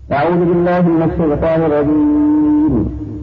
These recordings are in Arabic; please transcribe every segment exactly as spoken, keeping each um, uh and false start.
أعوذ بالله من الشيطان الرجيم.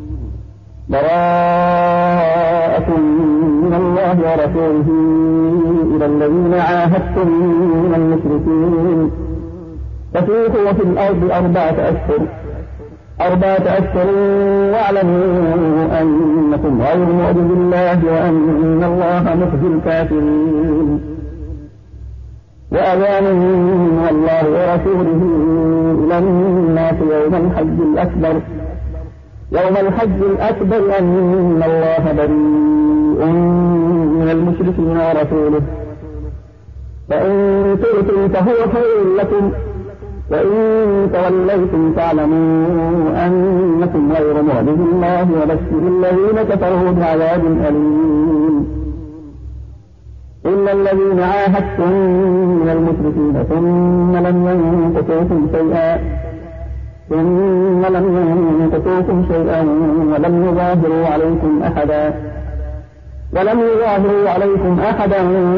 براءة من الله ورسوله إلى الذين عاهدتم من المشركين فسيحوا في الأرض أربعة أشهر أربعة أشهر واعلموا أنكم غير معجز الله وأن الله مخزي الكافرين. وأذان من الله ورسوله إلى الناس يوم الحج الأكبر يوم الحج الأكبر أن الله بريء من المشركين ورسوله فإن تؤتوا فهو خير لكم وإن توليتم فاعلموا أنكم غير معجز الله وبشر الذين كفروا بعذاب أليم. إلا الذين عاهدتم من المشركين ثم لم ينقصوكم شيئا ثم لم ينقصوكم شيئا ولم يظاهروا عليكم أحدا ولم يظاهروا عليكم أحدا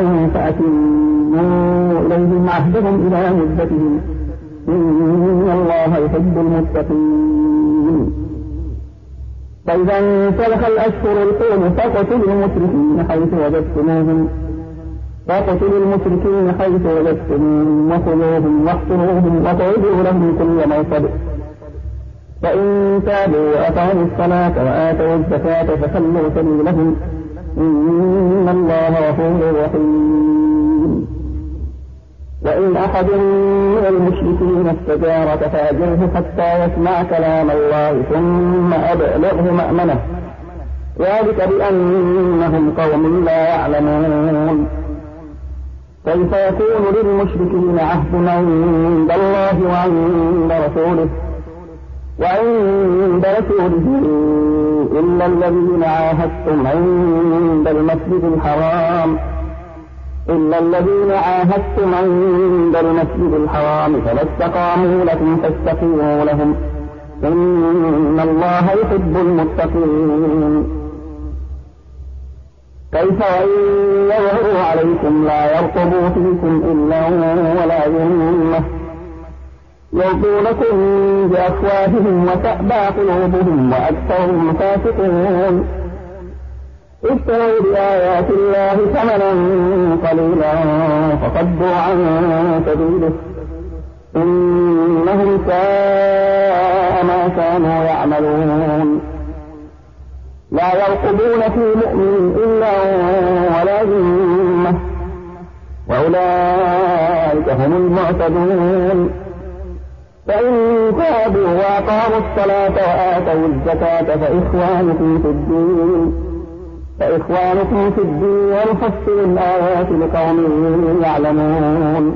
فأتموا إليهم عهدهم إلى مدتهم إن الله يحب المتقين. فإذا انسلخ الأشهر الحرم فاقتلوا المشركين حيث وجدتموهم فاقتلوا المشركين حيث وجدتموهم وخذوهم واحصروهم واقعدوا لهم كل مرصد فإن تابوا وأقاموا الصلاة وآتوا الزكاة فخلوا سبيلهم إن الله غفور رحيم. وإن أحد من المشركين استجارك فأجره حتى يسمع كلام الله ثم أبلغه مأمنه ذلك بأنهم قوم لا يعلمون. كيف يكون للمشركين عهد عند الله وعند رسوله وعند رسوله إلا الذين عاهدتم عند المسجد الحرام إلا الذين عاهدتم عند المسجد الحرام فلا استقاموا لكم فاستقيموا لهم إن الله يحب المتقين. كيف وإن يظهروا عليكم لا يرقبوا فيكم إلا ولا ذمة يرضونكم بأفواههم وتأبى قلوبهم وأكثرهم فاسقون. اشتروا بآيات الله ثمنا قليلا فصدوا عن سبيله إنهم ساء ما كانوا يعملون. لا يرقبون في مؤمن إلا ولا ذمة وأولئك هم المعتدون. فإن تابوا وأقاموا الصلاة وآتوا الزكاة فإخوانكم في الدين فإخوانكم في الدين ونفصل الآيات لقوم يعلمون.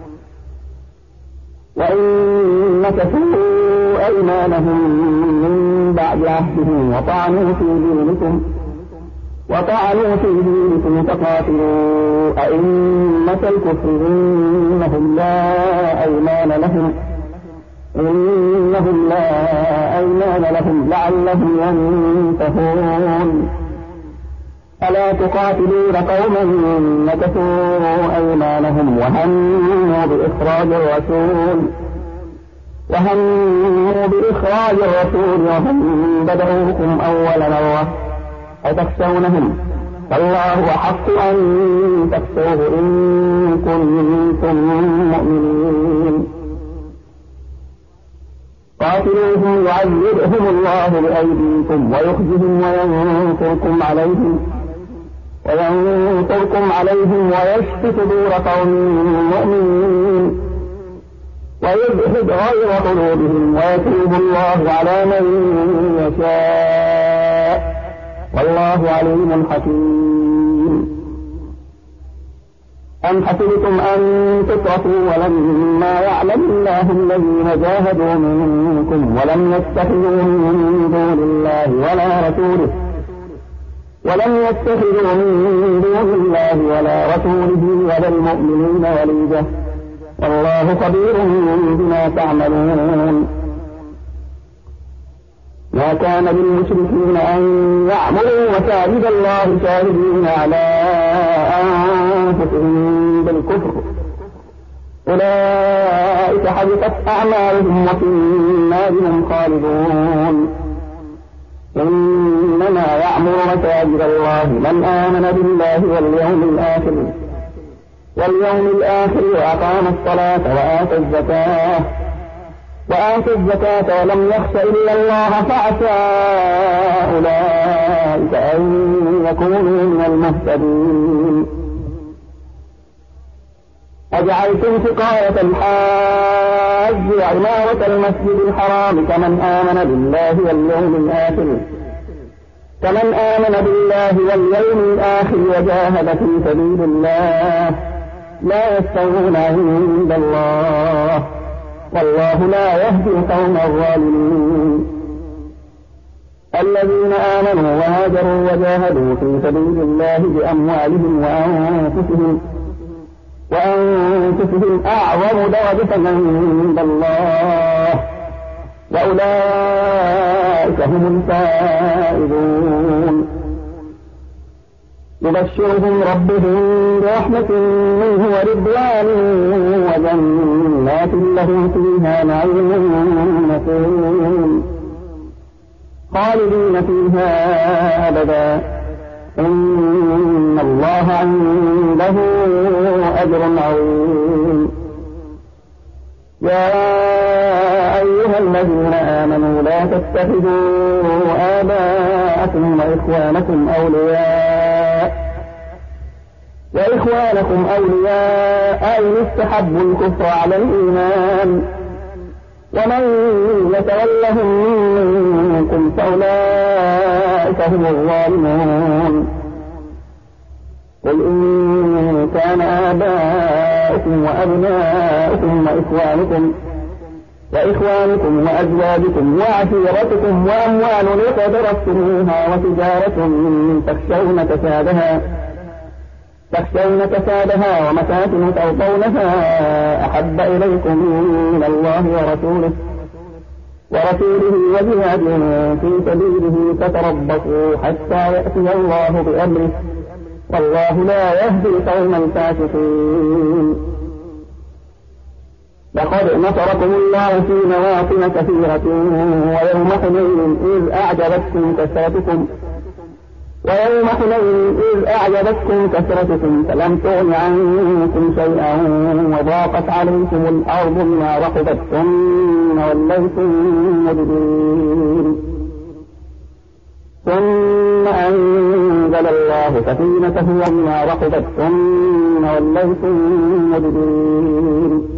وإن نكثوا أيمانهم من بعد عهدهم وطعنوا في دينكم وطعنوا في دينكم فقاتلوا أئمة الكفر إنهم لا أيمان لهم إنهم لا أيمان لهم لعلهم ينتهون. ألا تقاتلون قوما نكثوا أيمانهم وهموا بإخراج الرسول وهموا بإخراج الرسول وهم بدأوكم أول مرة أتخشونهم فالله أحق أن تخشوه إن كنتم مؤمنين. قاتلوهم يعذبهم الله بأيديكم ويخزهم وينصركم عليهم وينصركم عليهم ويشفي صدور قوم مؤمنين ويذهب غير قلوبهم ويتوب الله على من يشاء والله عليم حكيم. أم حسبتم أن تتركوا ولما يعلم الله الذين جاهدوا منكم ولم يتخذوا من دون الله ولا رسوله ولم يتخذوا من دون الله ولا رسوله ولا المؤمنين وليجة والله خبير بما تعملون. ما كان للمشركين أن يعملوا مساجد الله شاهدين على أنفسهم بالكفر أولئك حبطت أعمالهم وفي النار هم خالدون. إنما يعمر مساجد الله من آمن بالله واليوم الآخر واليوم الآخر وأقام الصلاة وآتى الزكاة وآتى الزكاة ولم يخش إلا الله فعسى أولئك أن يكونوا من المهتدين. أجعلتم سقاية الحاج وعمارة المسجد الحرام كمن آمن بالله واليوم الآخر كمن آمن بالله واليوم الآخر وجاهد في سبيل الله لا يستوون عند الله والله لا يهدي القوم الظالمين. الذين آمنوا وهاجروا وجاهدوا في سبيل الله بأموالهم وأنفسهم وأنفسهم أعظم درجة عند الله وأولئك هم الفائزون. يبشرهم ربهم برحمة منه ورضوان وجنات لهم فيها نعيم مقيم خالدين فيها أبدا إن الله عنده أجر عظيم. يا أيها الذين آمنوا لا تتخذوا آباءكم وإخوانكم أولياء وإخوانكم أولياء إن استحبوا الكفر على الإيمان ومن يتولهم منكم فأولئك هم الظالمون. قل إن كان آباؤكم وأبناؤكم وإخوانكم وإخوانكم وأزواجكم وعشيرتكم وأموال اقترفتموها وتجارة تخشون كسادها تخشون كسادها ومساكن ترضونها أحب إليكم من الله ورسوله ورسوله وجهاد في سبيله فتربصوا حتى يأتي الله بأمره والله لا يهدي القوم الفاسقين. لقد نصركم الله في مواطن كثيرة ويوم حنين إذ أعجبتكم كثرتكم ويوم حنين إذ أعجبتكم كثرتكم فلم تغن عنكم شيئا وضاقت عليكم الأرض بما رحبت ثم وليتم مدبرين ثم أنزل الله سكينته بما رحبت ثم وليتم مدبرين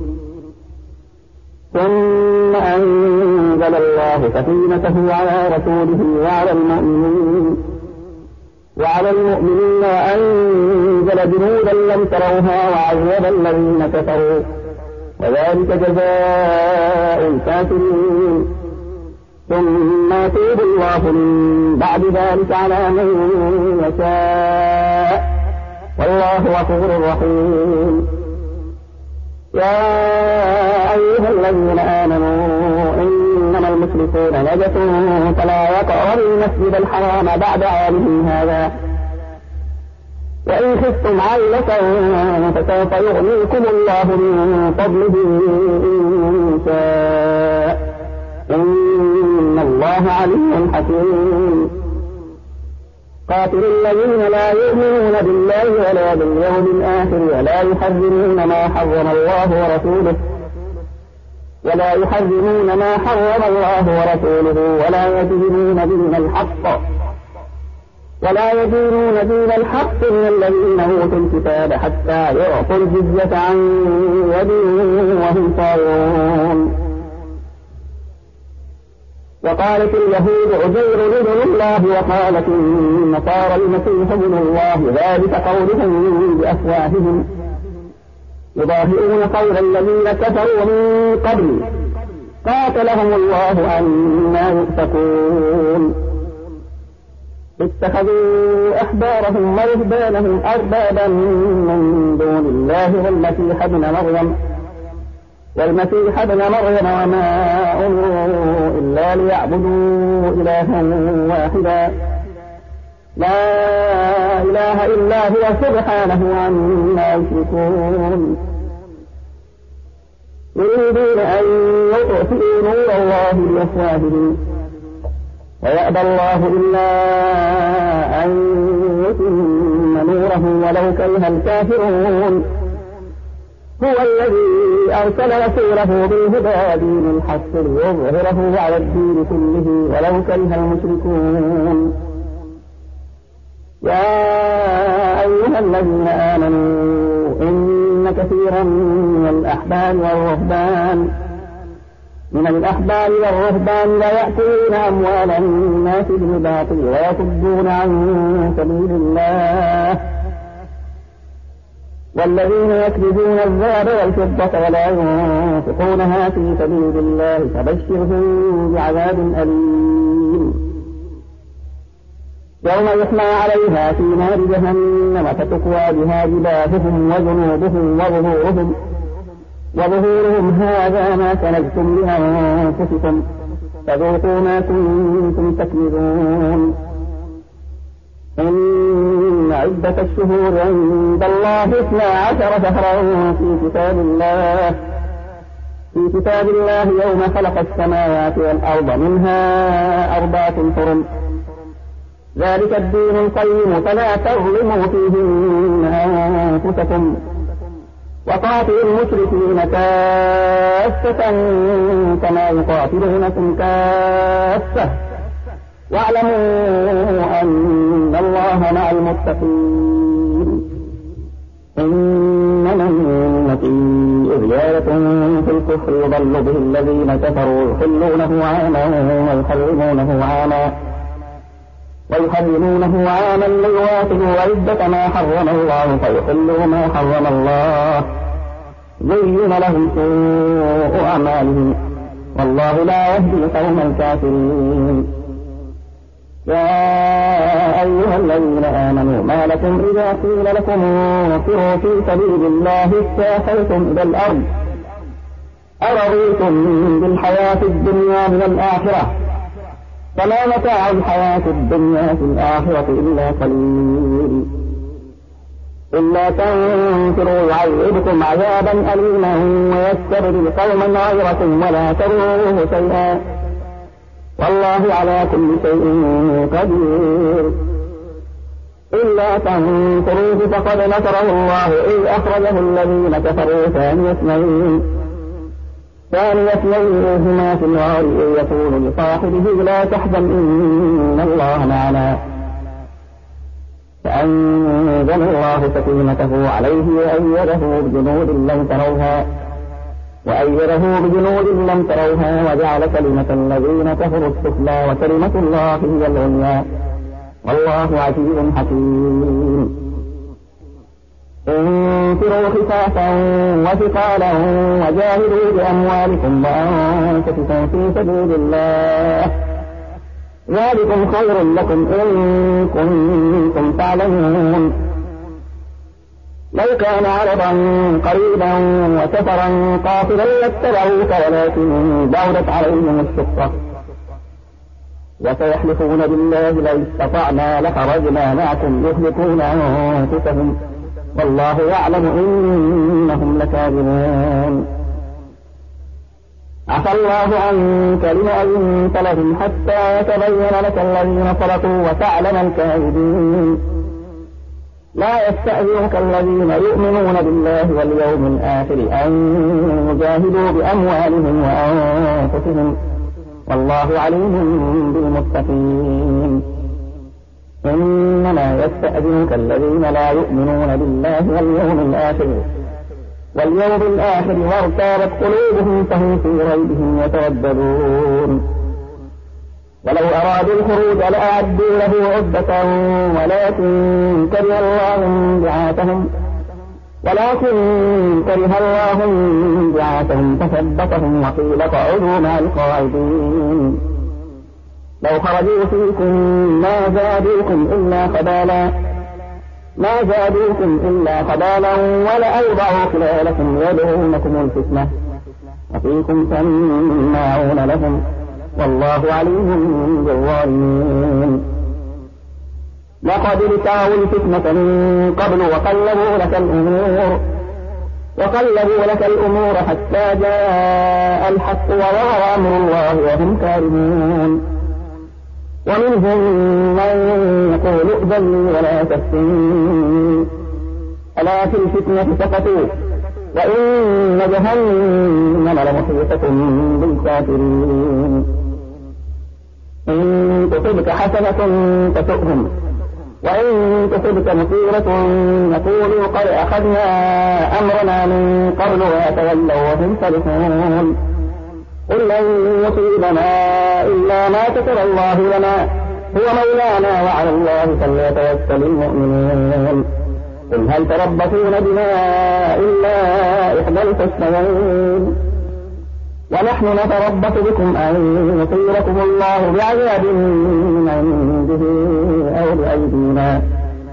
ثم أنزل الله سكينته على رسوله وعلى المؤمنين وعلى المؤمنين وأنزل جنودا لم تروها وعذب الذين كفروا وذلك جزاء الكافرين. ثم يتوب الله من بعد ذلك على من يشاء والله غفور رحيم. يا أيها الذين آمنوا إنما المشركون نجس فلا يقربوا المسجد الحرام بعد عامهم هذا وإن خفتم عيلة فسوف يغنيكم الله من فضله إن شاء إن الله عليم حكيم. قاتل الذين لا يؤمنون بالله ولا باليوم الآخر ولا يحرمون ما حرم الله ورسوله ولا يحرمون ما حرم الله ورسوله ولا يدينون دين الحق ولا يدينون دين الحق من الذين أوتوا الكتاب حتى يعطوا الجزية عن يد وهم صاغرون. وقالت اليهود عزير ابن الله وقالت النصارى المسيح ابن الله ذلك قولهم بأفواههم يضاهئون قول الذين كفروا من قبل قاتلهم الله أنى يؤفكون. اتخذوا أحبارهم ورهبانهم أربابا من دون الله والمسيح ابن مريم والمسيح ابن مريم وما أمروا إلا ليعبدوا إلها واحدا لا إله إلا هو سبحانه عما يشركون. يريدون أن يطفئوا نور الله بأفواههم ويأبى الله إلا أن يتم نوره ولو كره الكافرون. هو الذي أرسل رسوله بالهدى دين الحق ليظهره على الدين كله ولو كره المشركون. يا أيها الذين آمنوا إن كثيرا من الأحبار والرهبان من الأحبار والرهبان لا يأكلون أموال الناس بالباطل ويصدون عن سبيل الله والذين يكنزون الذهب والفضة ولا ينفقونها في سبيل الله فبشرهم بعذاب أليم. يوم يحمى عليها في نار جهنم فتكوى بها جباههم وجنوبهم وظهورهم وظهورهم هذا ما كنزتم لأنفسكم فذوقوا ما كنتم تكنزون. إن عدة الشهور عند الله اثنا عشر شهرا في كتاب الله في كتاب الله يوم خلق السماوات والأرض منها أربعة حرم ذلك الدين القيم فلا تظلموا فيهن أنفسكم وقاتلوا المشركين كافة كما يقاتلونكم كافة واعلموا أن الله مع المتقين. إنما النسيء زيادة في الكفر يضل به الذين كفروا يحلونه عاما ويحرمونه عاما ويحرمونه عاما ليواطئوا عدة ما حرم الله فيحلوا ما حرم الله زين لهم سوء أعمالهم والله لا يهدي القوم الكافرين. يا أيها الذين آمنوا ما لكم إذا قيل لكم انفروا في سبيل الله استاخرتم إلى الأرض أرضيتم بالحياة الدنيا من الآخرة فما متاع الحياة الدنيا في الآخرة إلا قليل. إلا تنفروا يعذبكم عذابا أليما ويستبدل قوما غيركم ولا تضروه شيئا والله على كل شيء قدير. إلا تنصروه فقد نصره الله إذ أخرجه الذين كفروا ثاني اثنين ثاني اثنين هما في الغار إذ يقول لصاحبه لا تحزن إن الله معنا فأنزل الله سكينته عليه وأيده بجنود لم تروها وأيده بجنود لم تروها وجعل كلمة الذين كفروا السفلى وكلمة الله هي العليا والله عزيز حكيم. انفروا خفافا وثقالا وجاهدوا بأموالكم وأنفسكم في سبيل الله ذلكم خير لكم إن كنتم تعلمون. لو كان عرضا قريبا وسفرا قاصدا لاتبعوك ولكن بعدت عليهم الشقة وسيحلفون بالله لو استطعنا لخرجنا معكم يهلكون أنفسهم والله يعلم إنهم لكاذبون. عفى الله عنك لما أذنت لهم حتى يتبين لك الذين صدقوا وتعلم الكاذبين. لا يستأذنك الذين يؤمنون بالله واليوم الآخر أن يجاهدوا بأموالهم وأنفسهم والله عليم بالمتقين. إنما يستأذنك الذين لا يؤمنون بالله واليوم الآخر واليوم الآخر وارتابت قلوبهم فهم في ريبهم يترددون. ولو أرادوا الخروج لأعدوا له عدة ولكن كره الله انبعاثهم ولكن كره الله انبعاثهم فثبتهم وقيل اقعدوا مع القاعدين. لو خرجوا فيكم ما زادوكم إلا خبالا ما زادوكم إلا خبالا ولأوضعوا خلالكم يدعونكم الفتنة وفيكم سماعون لهم والله عليم بالظالمين. لقد ابتغوا الفتنة من قبل وقلبوا لك الأمور وقلبوا لك الأمور حتى جاء الحق وظهر أمر الله وهم كارهون ومنهم من يقول ائذن لي ولا تفتني ألا في الفتنة سقطوا وإن جهنم لمحيطة بالكافرين إن تصبك حسنة تسؤهم وإن تصبك مصيبة يقولوا قد أخذنا أمرنا من قبل ويتولوا وهم فرحون قل لن يصيبنا إلا ما كتب الله لنا هو مولانا وعلى الله فليتوكل المؤمنون قل هل تربصون بنا إلا إحدى الحسنيين ونحن نتربص بكم أن يصيبكم الله بعذاب من عنده أو بأيدينا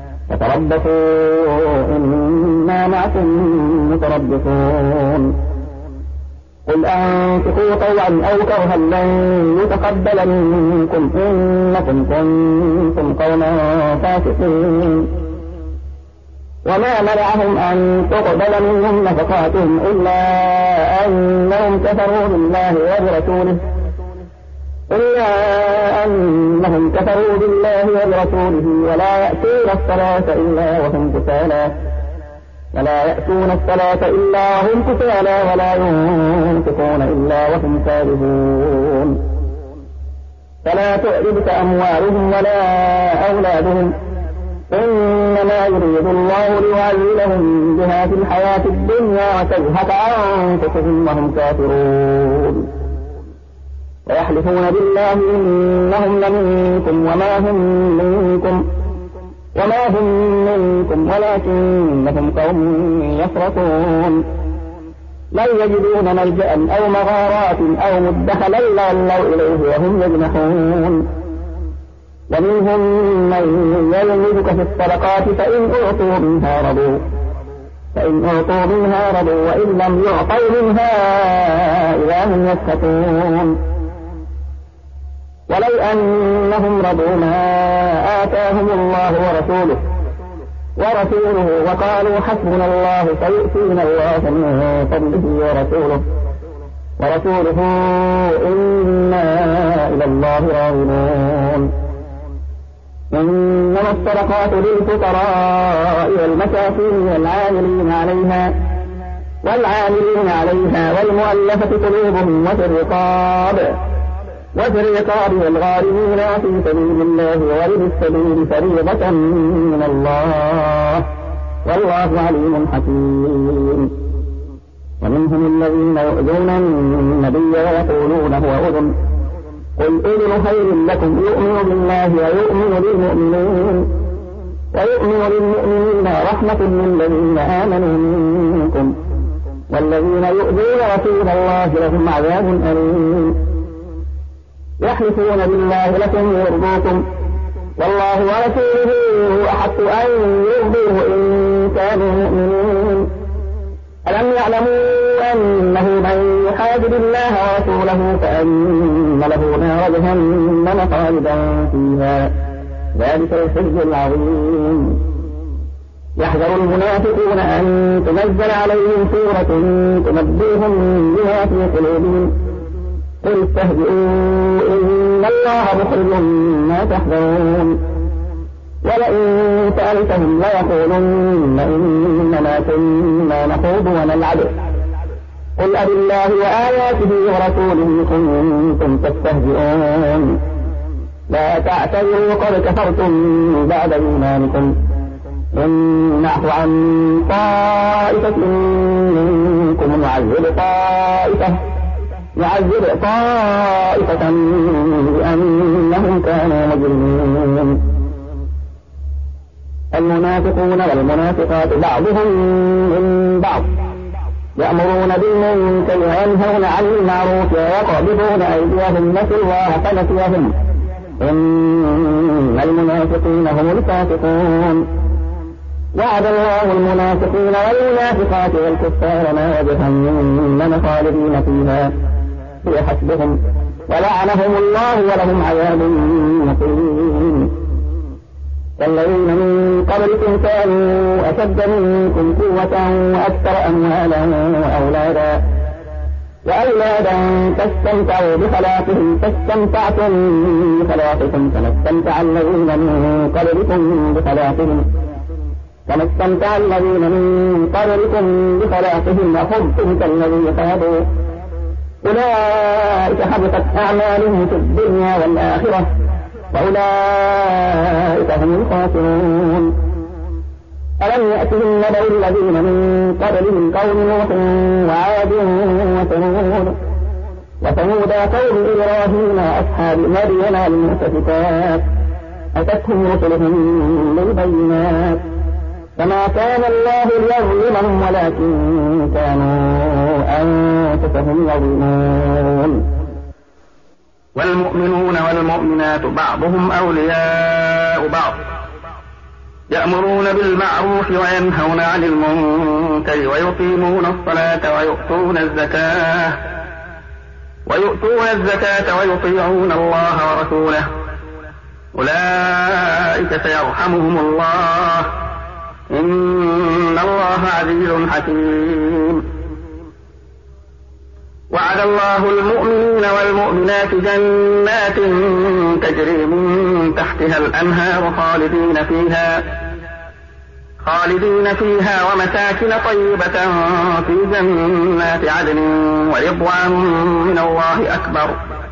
فتربصوا إنا معكم متربصون قل أنفقوا طوعا أو كرها لن يتقبل منكم إنكم كنتم قوما فاسقين وما منعهم أن تقبل منهم نفقاتهم إلا أنهم كفروا بالله وبرسوله إلا أنهم كفروا بالله وبرسوله ولا يأتون الصلاة إلا وهم كسالى ولا يأتون الصلاة إلا وهم كسالى ولا ينفقون إلا وهم كارهون فلا تعجبك أموالهم ولا أولادهم إنما يريد الله ليعذبهم بها في الحياة الدنيا وتزهق أنفسهم وهم كافرون ويحلفون بالله إنهم لمنكم وما هم منكم وما هم منكم ولكنهم قوم يفرقون لا يجدون ملجأ أو مغارات أو مدخلا لولوا إليه وهم يجنحون ومنهم من يلمزك في الصدقات فإن أعطوا منها رضوا فإن أعطوا منها رضوا وإن لم يعطوا منها إذا هم يسخطون ولو أنهم رضوا ما آتاهم الله ورسوله ورسوله وقالوا حسبنا الله سيؤتينا الله من فضله ورسوله ورسوله إنا إلى الله راغبون إنما الصدقات للفقراء والمساكين والعاملين عليها والعاملين عليها والمؤلفة قلوبهم وفي الرقاب وفي الرقاب والغارمين وفي سبيل الله وابن السبيل فريضة من الله والله عليم حكيم ومنهم الذين يؤذون النبي ويقولون هو أذن قل إذن خير لكم يؤمن بالله ويؤمن للمؤمنين ويؤمن للمؤمنين رحمة للذين آمنوا منكم والذين يؤذون رسول الله لهم عذاب أليم يحلفون بالله لكم يرضوكم والله ورسوله أحق أن يرضوه إن كانوا مؤمنين ألم يعلموا أنه من يحادد الله ورسوله فأن له نار جهنم خالدا فيها ذلك الخزي العظيم يحذر المنافقون أن تنزل عليهم سورة تنبئهم بما في قلوبهم قل استهزئوا إن الله مخرج ما تحذرون ولئن سألتهم ليقولن إنما كنا نخوض ونلعب قل أب الله وآياته ورسوله كنتم تستهزئون لا تعتذروا قد كفرتم بعد إيمانكم إن نعفو عن طائفة منكم نعذب طائفة نعذب طائفة بأنهم كانوا مجرمين المنافقون والمنافقات بعضهم من بعض يأمرون بالمنكر وينهون عن المعروف ويقبضون أيديهم نسوا الله فنسيهم إن المنافقين هم الفاسقون وعد الله المنافقين والمنافقات والكفار نار جهنم خالدين فيها هي حسبهم ولعنهم الله ولهم عذاب مقيم والذين من قبلكم كانوا أشد منكم قوة وأكثر أموالا وأولادا وأولادا فاستمتعوا بخلاقهم فاستمتعتم بخلاقكم كما استمتع الذين من قبلكم بخلاقهم كما استمتع الذين من قبلكم بخلاقهم وخضتم كالذي خاضوا أولئك حبطت أعمالهم في الدنيا والآخرة وأولئك هم الخاسرون. ألم يأتهم نبأ الذين من قبلهم قوم نوح وعاد وثمود وثمود قوم إبراهيم وأصحاب مدين المؤتفكات أتتهم رسلهم بالبينات فما كان الله ليظلمهم ولكن كانوا أنفسهم يظلمون. والمؤمنون والمؤمنات بعضهم أولياء بعض يأمرون بالمعروف وينهون عن المنكر ويقيمون الصلاة ويؤتون الزكاة ويؤتون الزكاة ويطيعون الله ورسوله أولئك سيرحمهم الله إن الله عزيز حكيم. وعد الله المؤمنين والمؤمنات جنات تجري من تحتها الأنهار خالدين فيها خالدين فيها ومساكن طيبة في جنات عدن ورضوان من الله أكبر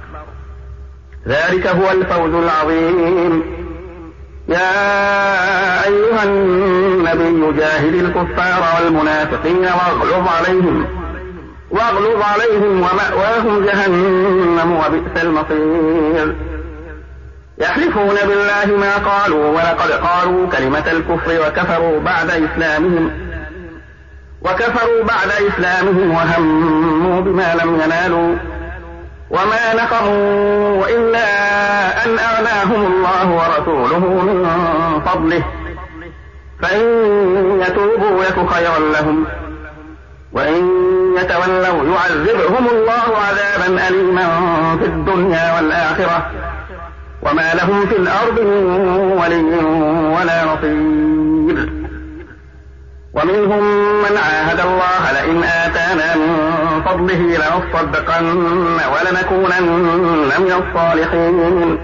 ذلك هو الفوز العظيم. يا أيها النبي جاهد الكفار والمنافقين واغلظ عليهم واغلظ عليهم ومأواهم جهنم وبئس المصير. يحلفون بالله ما قالوا ولقد قالوا كلمة الكفر وكفروا بعد إسلامهم وكفروا بعد إسلامهم وهموا بما لم ينالوا وما نقموا إلا أن أغناهم الله ورسوله من فضله فإن يتوبوا يك خيرا لهم وإن يتولوا يعذبهم الله عذابا أليما في الدنيا والآخرة وما لهم في الأرض من ولي ولا نصير. ومنهم من عاهد الله لئن آتانا من فضله لنصدقن ولنكونن من الصالحين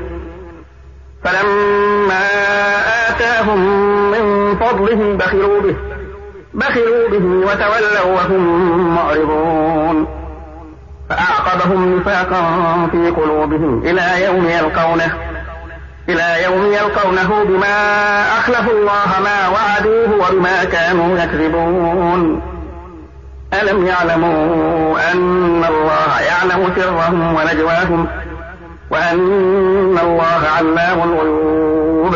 فلما آتاهم من فضله بخلوا به بخلوا به وتولوا وهم معرضون فأعقبهم نفاقا في قلوبهم إلى يوم يلقونه إلى يوم يلقونه بما أخلفوا الله ما وعدوه وبما كانوا يكذبون. ألم يعلموا أن الله يعلم سرهم ونجواهم وأن الله علام الغيوب.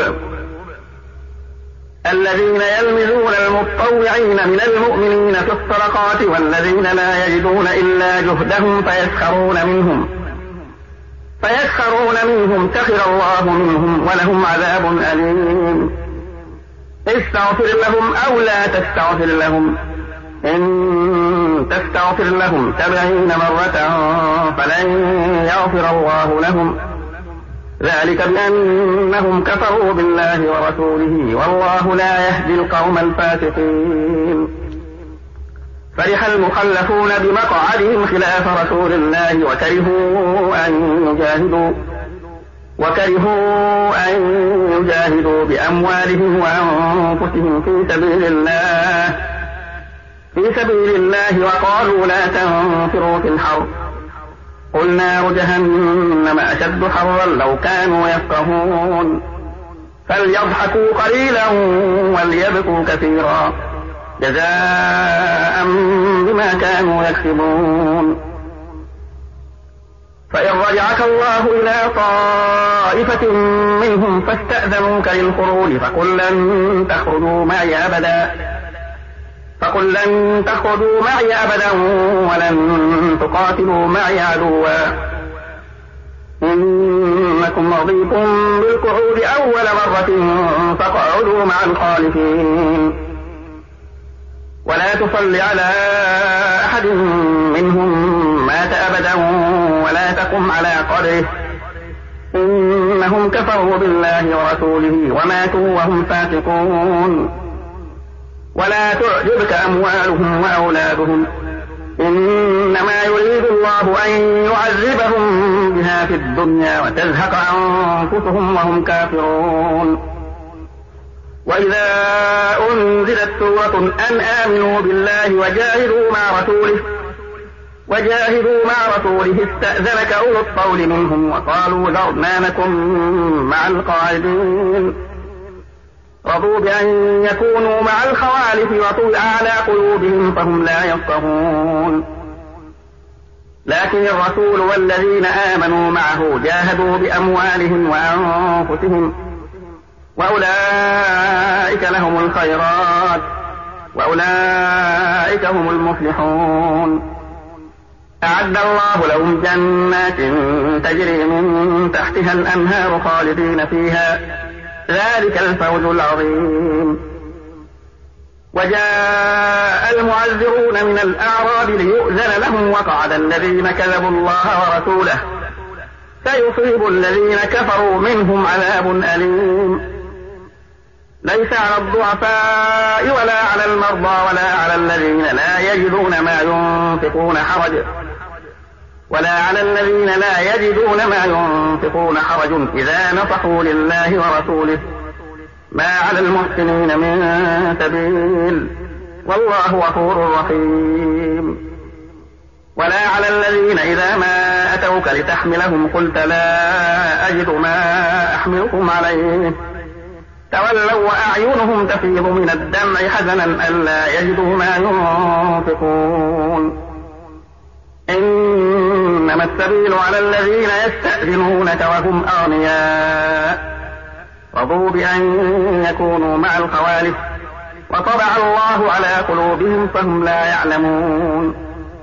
الذين يلمزون المتطوعين من المؤمنين في الصدقات والذين لا يجدون إلا جهدهم فيسخرون منهم فيسخرون منهم سخر الله منهم ولهم عذاب أليم. استغفر لهم أو لا تستغفر لهم إن تستغفر لهم سبعين مرة فلن يغفر الله لهم ذلك بأنهم كفروا بالله ورسوله والله لا يهدي القوم الفاسقين. فرح المخلفون بمقعدهم خلاف رسول الله وكرهوا أن يجاهدوا وكرهوا أن يجاهدوا بأموالهم وأنفسهم في سبيل الله في سبيل الله وقالوا لا تنفروا في الحرب قل نار جهنم أشد حرا لو كانوا يفقهون فليضحكوا قليلا وليبكوا كثيرا جزاء بما كانوا يكسبون. فإن رجعك الله إلى طائفة منهم فاستأذنوك للخروج فقل لن تخرجوا معي أبدا فقل لن تخرجوا معي أبدا ولن تقاتلوا معي عدوا إنكم رضيتم بالقعود أول مرة فاقعدوا مع الخالفين ولا تصل على أحد منهم مات أبدا ولا تقم على قبره إنهم كفروا بالله ورسوله وماتوا وهم فاسقون. ولا تعجبك أموالهم وأولادهم، إنما يريد الله أن يعذبهم بها في الدنيا وتزهق أنفسهم وهم كافرون. وإذا أنزلت سورة أن آمنوا بالله وجاهدوا مع رسوله وجاهدوا مع رسوله استأذنك أولو الطول منهم وقالوا ذرنا نكن مع القاعدين. رضوا بأن يكونوا مع الخوالف وطبع على قلوبهم فهم لا يفقهون. لكن الرسول والذين آمنوا معه جاهدوا بأموالهم وأنفسهم وأولئك لهم الخيرات وأولئك هم المفلحون. أعد الله لهم جنات تجري من تحتها الأنهار خالدين فيها، ذلك الفوز العظيم. وجاء المعذرون من الأعراب ليؤذن لهم وقعد الذين كذبوا الله ورسوله، سيصيب الذين كفروا منهم عذاب أليم. ليس على الضعفاء ولا على المرضى ولا على الذين لا يجدون ما ينفقون حرج ولا على الذين لا يجدون ما ينفقون حرج إذا نصحوا لله ورسوله، ما على المحسنين من سبيل، والله غفور رحيم. ولا على الذين إذا ما أتوك لتحملهم قلت لا أجد ما أحملكم عليه تولوا وأعينهم تفيض من الدمع حزنا ألا يجدوا ما ينفقون. إنما السبيل على الذين يستأذنونك وهم أغنياء، رضوا بأن يكونوا مع الخوالف وطبع الله على قلوبهم فهم لا يعلمون.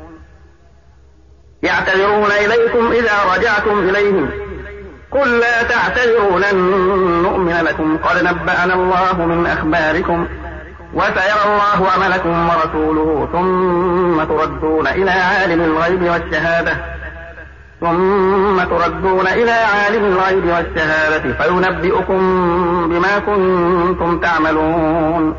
يعتذرون إليكم إذا رجعتم إليهم قل لا تعتذروا لن نؤمن لكم قد نبأنا الله من أخباركم وسيرى الله عملكم ورسوله ثم تردون إلى عالم الغيب والشهادة ثم تردون إلى عالم الغيب والشهادة فينبئكم بما كنتم تعملون.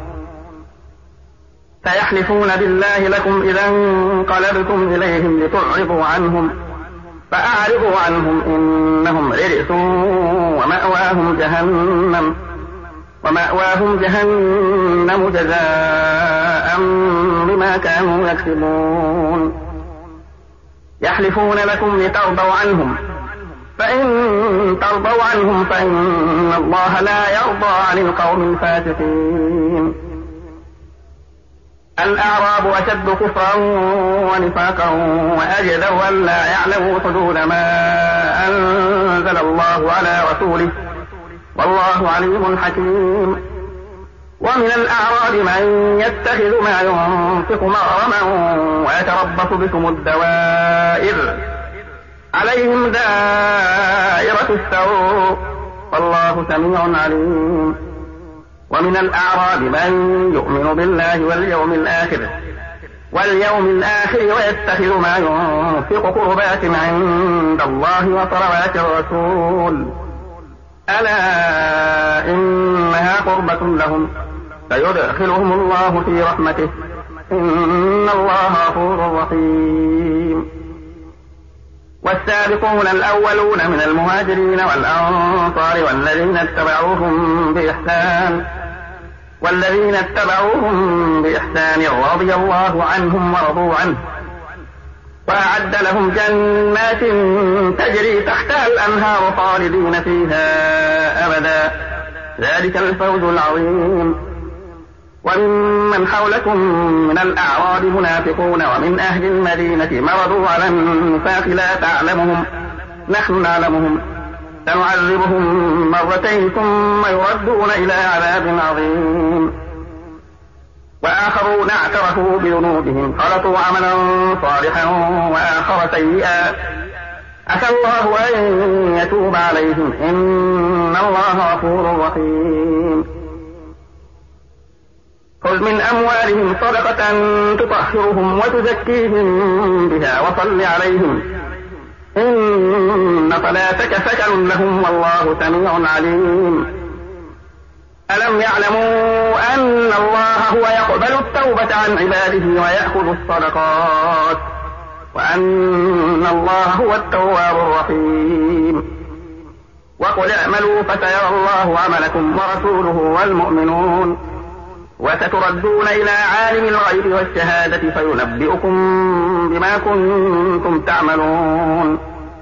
سيحلفون بالله لكم إذا انقلبتم إليهم لتعرضوا عنهم فأعرضوا عنهم إنهم رجس ومأواهم جهنم ومأواهم جهنم جزاء بما كانوا يكسبون. يحلفون لكم لترضوا عنهم فإن ترضوا عنهم فإن الله لا يرضى عن القوم الفاسقين. الأعراب أشد كفرا ونفاقا وأجدر أن لا يعلموا حدود ما أنزل الله على رسوله والله عليم حكيم. ومن الأعراب من يتخذ ما ينفق مغرما ويتربص بكم الدوائر عليهم دائرة السوء والله سميع عليم. ومن الأعراب من يؤمن بالله واليوم الآخر واليوم الآخر ويتخذ ما ينفق قربات عند الله وصلوات الرسول ألا إنها قربة لهم فيدخلهم الله في رحمته إن الله غفور رحيم. والسابقون الأولون من المهاجرين والأنصار والذين اتبعوهم بإحسان والذين اتبعوهم بإحسان رضي الله عنهم ورضوا عنه وأعد لهم جنات تجري تحتها الأنهار خالدين فيها أبدا ذلك الفوز العظيم. وممن حولكم من الأعراب منافقون ومن أهل المدينة مرضوا على النفاق لا تعلمهم نحن نعلمهم سنعذبهم مرتين ثم يردون إلى عذاب عظيم. وآخرون اعترفوا بذنوبهم خلطوا عملا صالحا وآخر سيئا عسى الله أن يتوب عليهم إن الله غفور رحيم. خذ من أموالهم صدقة تطهرهم وتزكيهم بها وصل عليهم إن صلاتك سكن لهم والله سميع عليم. ألم يعلموا أن الله هو يقبل التوبة عن عباده ويأخذ الصدقات وأن الله هو التواب الرحيم. وقل اعملوا فسيرى الله عملكم ورسوله والمؤمنون وستردون إلى عالم الغيب والشهادة فينبئكم بما كنتم تعملون.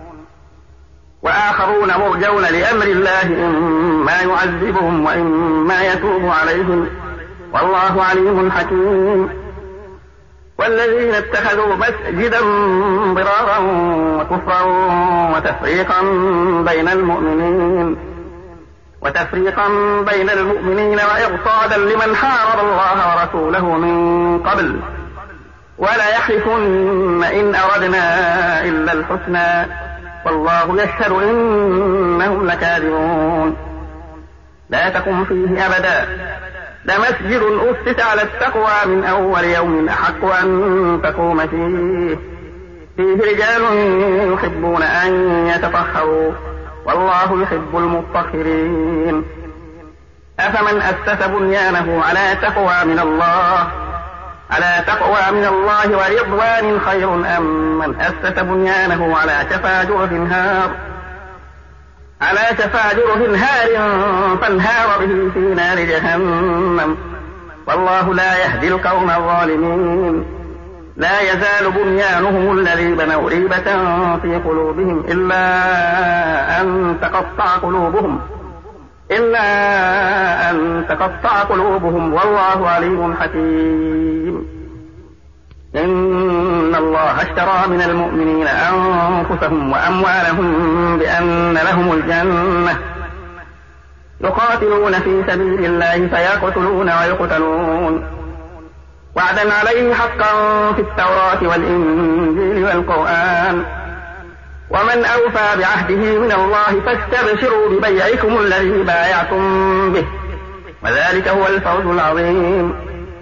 وآخرون مرجون لأمر الله إما يعذبهم وإما يتوب عليهم والله عليم حكيم. والذين اتخذوا مسجدا ضرارا وكفرا وتفريقا بين المؤمنين وتفريقا بين المؤمنين وإرصادا لمن حارب الله ورسوله من قبل ولا يحلفن إن أردنا إلا الحسنى والله يشهد إنهم لكاذبون. لا تقم فيه أبدا لمسجد أسس على التقوى من أول يوم أحق أن تقوم فيه فيه رجال يحبون أن يتطهروا والله يحب المطهرين. أفمن أسس بنيانه على تقوى من الله على تقوى من الله ورضوان خير أم من أسس بنيانه على شفا جرف هار على شفا جرف هار فانهار به في نار جهنم والله لا يهدي القوم الظالمين. لا يزال بنيانهم الذي بنوا ريبة في قلوبهم إلا أن تقطع قلوبهم إلا أن تقطع قلوبهم والله عليم حكيم. إن الله اشترى من المؤمنين أنفسهم وأموالهم بأن لهم الجنة يقاتلون في سبيل الله فيقتلون ويقتلون وعدا عليه حقا في التوراة والإنجيل والقرآن ومن أوفى بعهده من الله فاستبشروا ببيعكم الذي بايعتم به وذلك هو الفوز العظيم.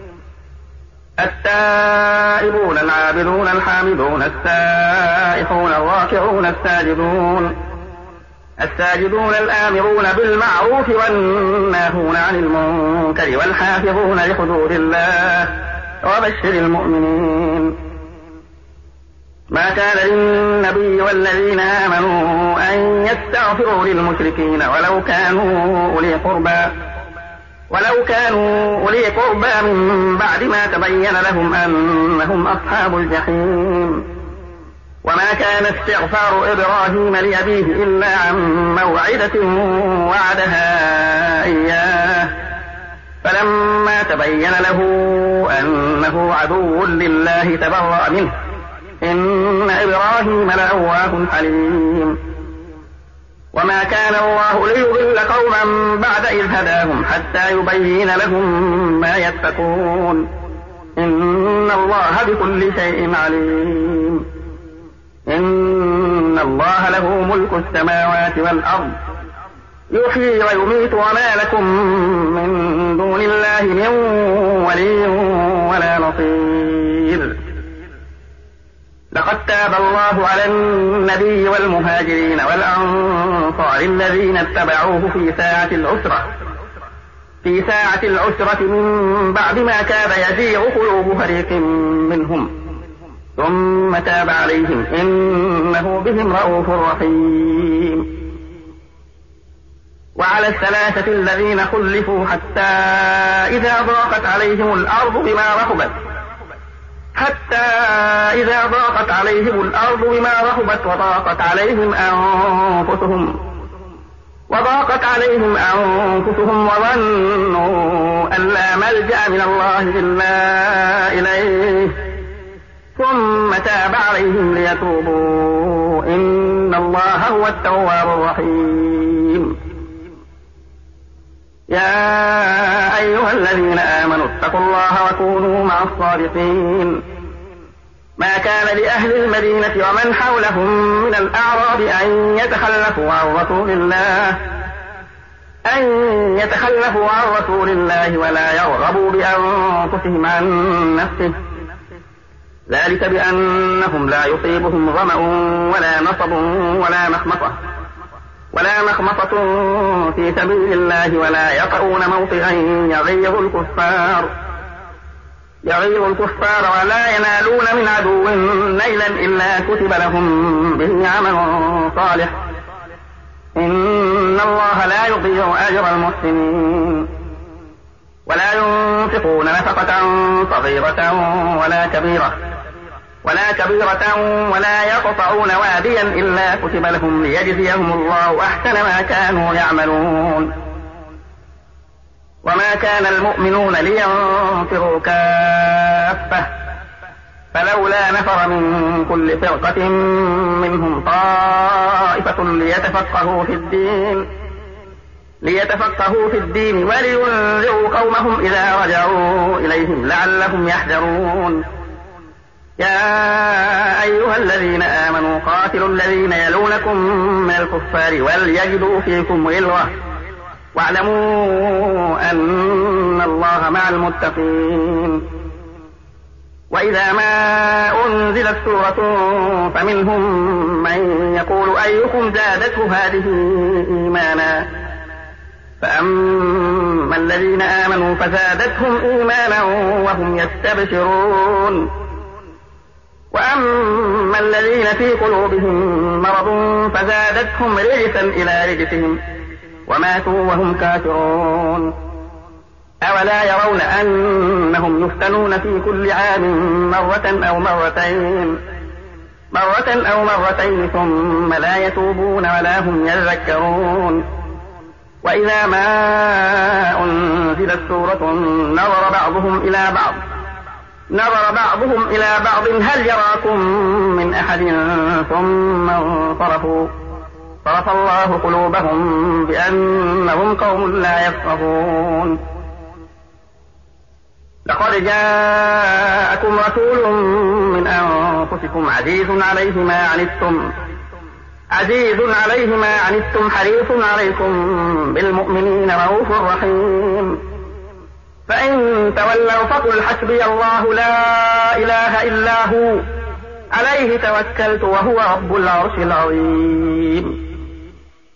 التائبون العابدون الحامدون السائحون الراكعون الساجدون الساجدون الآمرون بالمعروف والناهون عن المنكر والحافظون لحدود الله وبشر المؤمنين. ما كان للنبي والذين آمنوا أن يستغفروا للمشركين ولو كانوا أولي قربى ولو كانوا أولي قربى من بعد ما تبين لهم أنهم أصحاب الجحيم. وما كان استغفار إبراهيم لأبيه إلا عن موعدة وعدها إياه فلما تبين له أنه عدو لله تبرأ منه إن إبراهيم لأواه حليم. وما كان الله ليضل قوما بعد إذ هداهم حتى يبين لهم ما يتقون إن الله بكل شيء عليم. إن الله له ملك السماوات والأرض يحيي ويميت وما لكم من دون الله من ولي ولا نصير. لقد تاب الله على النبي والمهاجرين والأنصار الذين اتبعوه في ساعة العسرة في ساعة العسرة من بعد ما كاد يزيغ قلوب فريق منهم ثم تاب عليهم إنه بهم رءوف رحيم. وعلى الثلاثة الذين خلفوا حتى إذا ضاقت عليهم الأرض بما رحبت حتى إذا ضاقت عليهم الأرض بما رحبت وضاقت عليهم أنفسهم وضاقت عليهم أنفسهم وظنوا أن لا ملجأ من الله إلا إليه ثم تاب عليهم ليتوبوا إن الله هو التواب الرحيم. يا أيها الذين آمنوا اتقوا الله وكونوا مع الصادقين. ما كان لأهل المدينة ومن حولهم من الأعراب أن يتخلفوا عن رسول الله أن يتخلفوا عن رسول الله ولا يرغبوا بأنفسهم عن نفسه ذلك بأنهم لا يصيبهم ظمأ ولا نصب ولا مخمصة ولا مخمصة في سبيل الله ولا يطؤون موطئا يغيظ الكفار يغيظ الكفار ولا ينالون من عدو نيلا إلا كتب لهم به عمل صالح إن الله لا يضيع أجر المحسنين. ولا ينفقون نفقة صغيرة ولا كبيرة ولا كبيرة ولا يقطعون واديا إلا كتب لهم ليجزيهم الله أحسن ما كانوا يعملون. وما كان المؤمنون لينفروا كافة فلولا نفر من كل فرقة منهم طائفة ليتفقهوا في الدين ليتفقهوا في الدين ولينذروا قومهم إذا رجعوا إليهم لعلهم يحذرون. يا أيها الذين آمنوا قاتلوا الذين يلونكم من الكفار وليجدوا فيكم غلظة واعلموا أن الله مع المتقين. وإذا ما أنزلت سورة فمنهم من يقول أيكم زادته هذه إيمانا فأما الذين آمنوا فزادتهم إيمانا وهم يستبشرون وأما الذين في قلوبهم مرض فزادتهم رجسا إلى رجسهم وماتوا وهم كافرون. أولا يرون أنهم يفتنون في كل عام مرة أو مرتين مرة أو مرتين ثم لا يتوبون ولا هم يذكرون. وإذا ما أنزلت سورة نظر بعضهم إلى بعض نظر بعضهم إلى بعض هل يراكم من أحد ثم انصرفوا صرف الله قلوبهم بأنهم قوم لا يفقهون. لقد جاءكم رسول من أنفسكم عزيز عليه ما عنتم عزيز عليه ما عنتم حريص عليكم بالمؤمنين رؤوف رحيم. فإن تولوا فقل حسبي الله لا إله إلا هو عليه توكلت وهو رب العرش العظيم.